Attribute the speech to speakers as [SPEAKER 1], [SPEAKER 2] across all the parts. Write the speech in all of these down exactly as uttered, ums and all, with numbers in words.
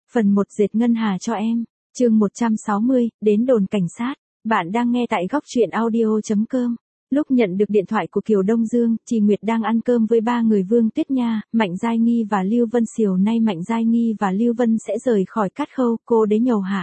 [SPEAKER 1] Phần một dệt ngân hà cho em. Chương một trăm sáu mươi, đến đồn cảnh sát. Bạn đang nghe tại góc truyện audio chấm com. Lúc nhận được điện thoại của Kiều Đông Dương, chị Nguyệt đang ăn cơm với ba người Vương Tuyết Nha, Mạnh Giai Nghi và Lưu Vân Siêu. Nay Mạnh Giai Nghi và Lưu Vân sẽ rời khỏi Cát Khâu, cô đế nhầu hả?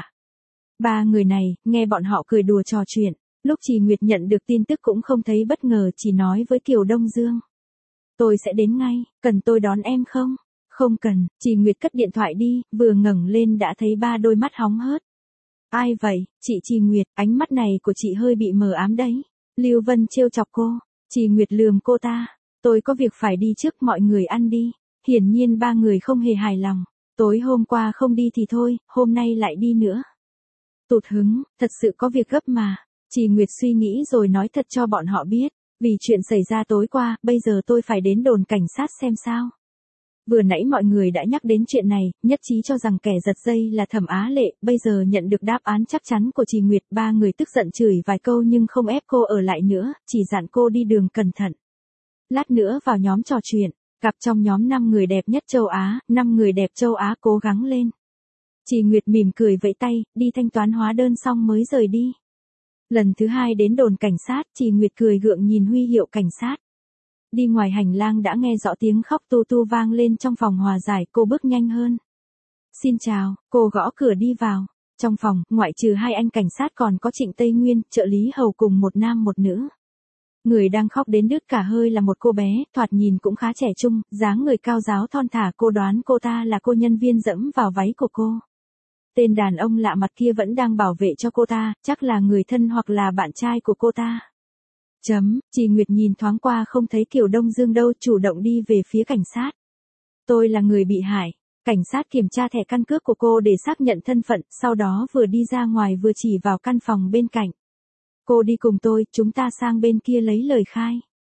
[SPEAKER 1] Ba người này, nghe bọn họ cười đùa trò chuyện. Lúc chị Nguyệt nhận được tin tức cũng không thấy bất ngờ, chỉ nói với Kiều Đông Dương. Tôi sẽ đến ngay, cần tôi đón em không? Không cần, chị Nguyệt cất điện thoại đi, vừa ngẩng lên đã thấy ba đôi mắt hóng hớt. Ai vậy, chị chị Nguyệt, ánh mắt này của chị hơi bị mờ ám đấy. Lưu Vân trêu chọc cô, chị Nguyệt lườm cô ta. Tôi có việc phải đi trước, mọi người ăn đi. Hiển nhiên ba người không hề hài lòng. Tối hôm qua không đi thì thôi, hôm nay lại đi nữa. Tụt hứng, thật sự có việc gấp mà. Chị Nguyệt suy nghĩ rồi nói thật cho bọn họ biết. Vì chuyện xảy ra tối qua, bây giờ tôi phải đến đồn cảnh sát xem sao. Vừa nãy mọi người đã nhắc đến chuyện này, nhất trí cho rằng kẻ giật dây là Thẩm Á Lệ, bây giờ nhận được đáp án chắc chắn của chị Nguyệt, ba người tức giận chửi vài câu nhưng không ép cô ở lại nữa, chỉ dặn cô đi đường cẩn thận. Lát nữa vào nhóm trò chuyện, gặp trong nhóm năm người đẹp nhất châu Á, năm người đẹp châu Á cố gắng lên. Chị Nguyệt mỉm cười vẫy tay, đi thanh toán hóa đơn xong mới rời đi. Lần thứ hai đến đồn cảnh sát, chị Nguyệt cười gượng nhìn huy hiệu cảnh sát. Đi ngoài hành lang đã nghe rõ tiếng khóc tu tu vang lên trong phòng hòa giải, cô bước nhanh hơn. Xin chào, cô gõ cửa đi vào. Trong phòng, ngoại trừ hai anh cảnh sát còn có Trịnh Tây Nguyên, trợ lý hầu cùng một nam một nữ. Người đang khóc đến đứt cả hơi là một cô bé, thoạt nhìn cũng khá trẻ trung, dáng người cao ráo thon thả, cô đoán cô ta là cô nhân viên dẫm vào váy của cô. Tên đàn ông lạ mặt kia vẫn đang bảo vệ cho cô ta, chắc là người thân hoặc là bạn trai của cô ta. Chấm, chị Nguyệt nhìn thoáng qua không thấy Kiều Đông Dương đâu, chủ động đi về phía cảnh sát. Tôi là người bị hại. Cảnh sát kiểm tra thẻ căn cước của cô để xác nhận thân phận, sau đó vừa đi ra ngoài vừa chỉ vào căn phòng bên cạnh. Cô đi cùng tôi, chúng ta sang bên kia lấy lời khai.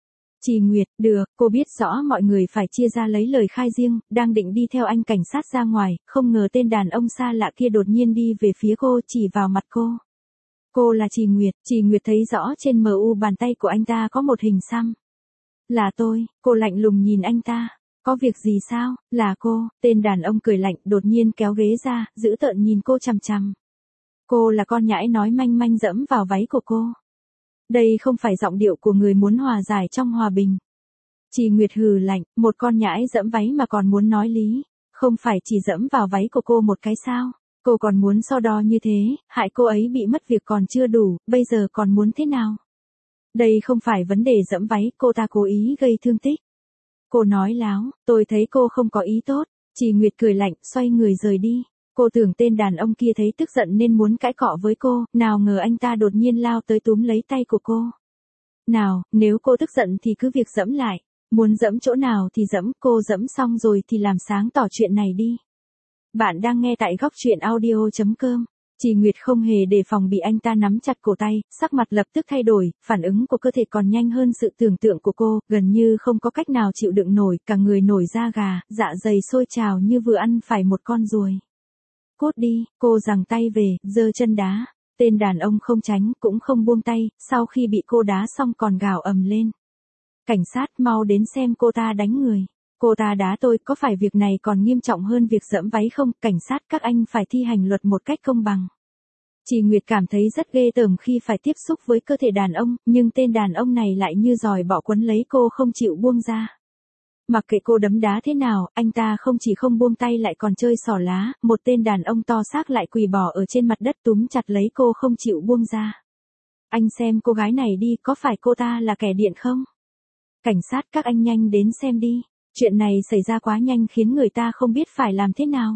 [SPEAKER 1] Chị Nguyệt, được, cô biết rõ mọi người phải chia ra lấy lời khai riêng, đang định đi theo anh cảnh sát ra ngoài, không ngờ tên đàn ông xa lạ kia đột nhiên đi về phía cô, chỉ vào mặt cô. Cô là chị Nguyệt, chị Nguyệt thấy rõ trên mờ u bàn tay của anh ta có một hình xăm. Là tôi, cô lạnh lùng nhìn anh ta. Có việc gì sao, là cô, tên đàn ông cười lạnh, đột nhiên kéo ghế ra, dữ tợn nhìn cô chằm chằm. Cô là con nhãi nói manh manh dẫm vào váy của cô. Đây không phải giọng điệu của người muốn hòa giải trong hòa bình. Chị Nguyệt hừ lạnh, một con nhãi dẫm váy mà còn muốn nói lý. Không phải chỉ dẫm vào váy của cô một cái sao? Cô còn muốn so đo như thế, hại cô ấy bị mất việc còn chưa đủ, bây giờ còn muốn thế nào? Đây không phải vấn đề dẫm váy, cô ta cố ý gây thương tích. Cô nói láo, tôi thấy cô không có ý tốt. Chị Nguyệt cười lạnh, xoay người rời đi. Cô tưởng tên đàn ông kia thấy tức giận nên muốn cãi cọ với cô, nào ngờ anh ta đột nhiên lao tới túm lấy tay của cô. Nào, nếu cô tức giận thì cứ việc dẫm lại. Muốn dẫm chỗ nào thì dẫm, cô dẫm xong rồi thì làm sáng tỏ chuyện này đi. Bạn đang nghe tại góc truyện audio chấm com. Chị Nguyệt không hề đề phòng bị anh ta nắm chặt cổ tay, sắc mặt lập tức thay đổi, phản ứng của cơ thể còn nhanh hơn sự tưởng tượng của cô, gần như không có cách nào chịu đựng nổi, cả người nổi da gà, dạ dày sôi trào như vừa ăn phải một con ruồi. Cút đi, cô giằng tay về, giơ chân đá. Tên đàn ông không tránh, cũng không buông tay, sau khi bị cô đá xong còn gào ầm lên. Cảnh sát, mau đến xem cô ta đánh người. Cô ta đá tôi, có phải việc này còn nghiêm trọng hơn việc dẫm váy không? Cảnh sát, các anh phải thi hành luật một cách công bằng. Chị Nguyệt cảm thấy rất ghê tởm khi phải tiếp xúc với cơ thể đàn ông, nhưng tên đàn ông này lại như giòi bọ quấn lấy cô không chịu buông ra. Mặc kệ cô đấm đá thế nào, anh ta không chỉ không buông tay lại còn chơi xỏ lá, một tên đàn ông to xác lại quỳ bỏ ở trên mặt đất túm chặt lấy cô không chịu buông ra. Anh xem cô gái này đi, có phải cô ta là kẻ điện không? Cảnh sát, các anh nhanh đến xem đi. Chuyện này xảy ra quá nhanh khiến người ta không biết phải làm thế nào.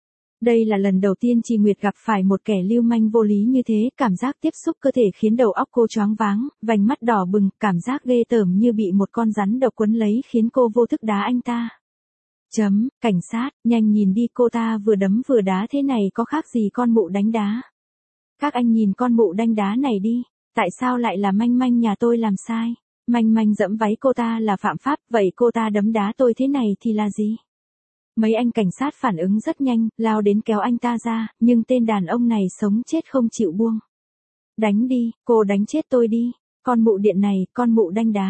[SPEAKER 1] Đây là lần đầu tiên chị Nguyệt gặp phải một kẻ lưu manh vô lý như thế, cảm giác tiếp xúc cơ thể khiến đầu óc cô choáng váng, vành mắt đỏ bừng, cảm giác ghê tởm như bị một con rắn độc quấn lấy khiến cô vô thức đá anh ta. Chấm, cảnh sát, nhanh nhìn đi, cô ta vừa đấm vừa đá thế này có khác gì con mụ đánh đá. Các anh nhìn con mụ đánh đá này đi, tại sao lại là manh manh nhà tôi làm sai? Manh manh dẫm váy cô ta là phạm pháp, vậy cô ta đấm đá tôi thế này thì là gì? Mấy anh cảnh sát phản ứng rất nhanh, lao đến kéo anh ta ra, nhưng tên đàn ông này sống chết không chịu buông. Đánh đi, cô đánh chết tôi đi, con mụ điện này, con mụ đánh đá.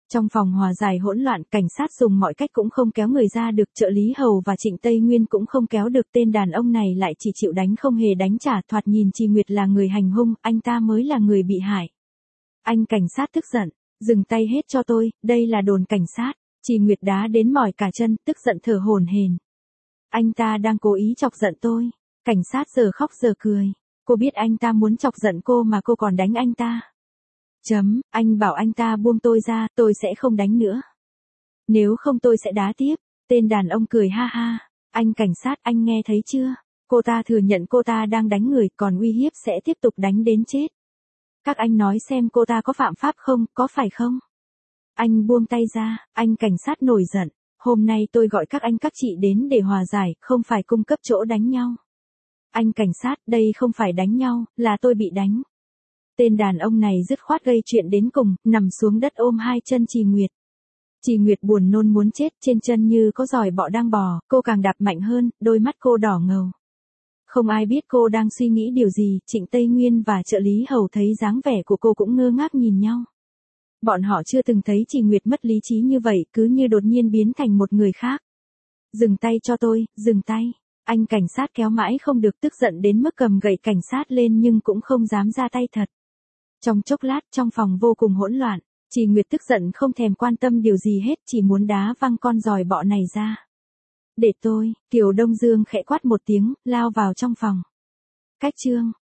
[SPEAKER 1] Trong phòng hòa giải hỗn loạn, cảnh sát dùng mọi cách cũng không kéo người ra được, trợ lý Hầu và Trịnh Tây Nguyên cũng không kéo được, tên đàn ông này lại chỉ chịu đánh không hề đánh trả, thoạt nhìn Trì Nguyệt là người hành hung, anh ta mới là người bị hại. Anh cảnh sát tức giận, dừng tay hết cho tôi, đây là đồn cảnh sát. Trì Nguyệt đá đến mỏi cả chân, tức giận thở hổn hển. Anh ta đang cố ý chọc giận tôi. Cảnh sát giờ khóc giờ cười. Cô biết anh ta muốn chọc giận cô mà cô còn đánh anh ta. Chấm, anh bảo anh ta buông tôi ra, tôi sẽ không đánh nữa. Nếu không tôi sẽ đá tiếp. Tên đàn ông cười ha ha. Anh cảnh sát, anh nghe thấy chưa? Cô ta thừa nhận cô ta đang đánh người, còn uy hiếp sẽ tiếp tục đánh đến chết. Các anh nói xem cô ta có phạm pháp không, có phải không? Anh buông tay ra, anh cảnh sát nổi giận. Hôm nay tôi gọi các anh các chị đến để hòa giải, không phải cung cấp chỗ đánh nhau. Anh cảnh sát, đây không phải đánh nhau, là tôi bị đánh. Tên đàn ông này dứt khoát gây chuyện đến cùng, nằm xuống đất ôm hai chân Trì Nguyệt. Trì Nguyệt buồn nôn muốn chết, trên chân như có giòi bọ đang bò, cô càng đạp mạnh hơn, đôi mắt cô đỏ ngầu. Không ai biết cô đang suy nghĩ điều gì, Trịnh Tây Nguyên và trợ lý Hầu thấy dáng vẻ của cô cũng ngơ ngác nhìn nhau. Bọn họ chưa từng thấy Trì Nguyệt mất lý trí như vậy, cứ như đột nhiên biến thành một người khác. Dừng tay cho tôi, dừng tay. Anh cảnh sát kéo mãi không được, tức giận đến mức cầm gậy cảnh sát lên nhưng cũng không dám ra tay thật. Trong chốc lát, trong phòng vô cùng hỗn loạn, Trì Nguyệt tức giận không thèm quan tâm điều gì hết, chỉ muốn đá văng con giòi bọ này ra. Để tôi, Kiều Đông Dương khẽ quát một tiếng, lao vào trong phòng. Cách chương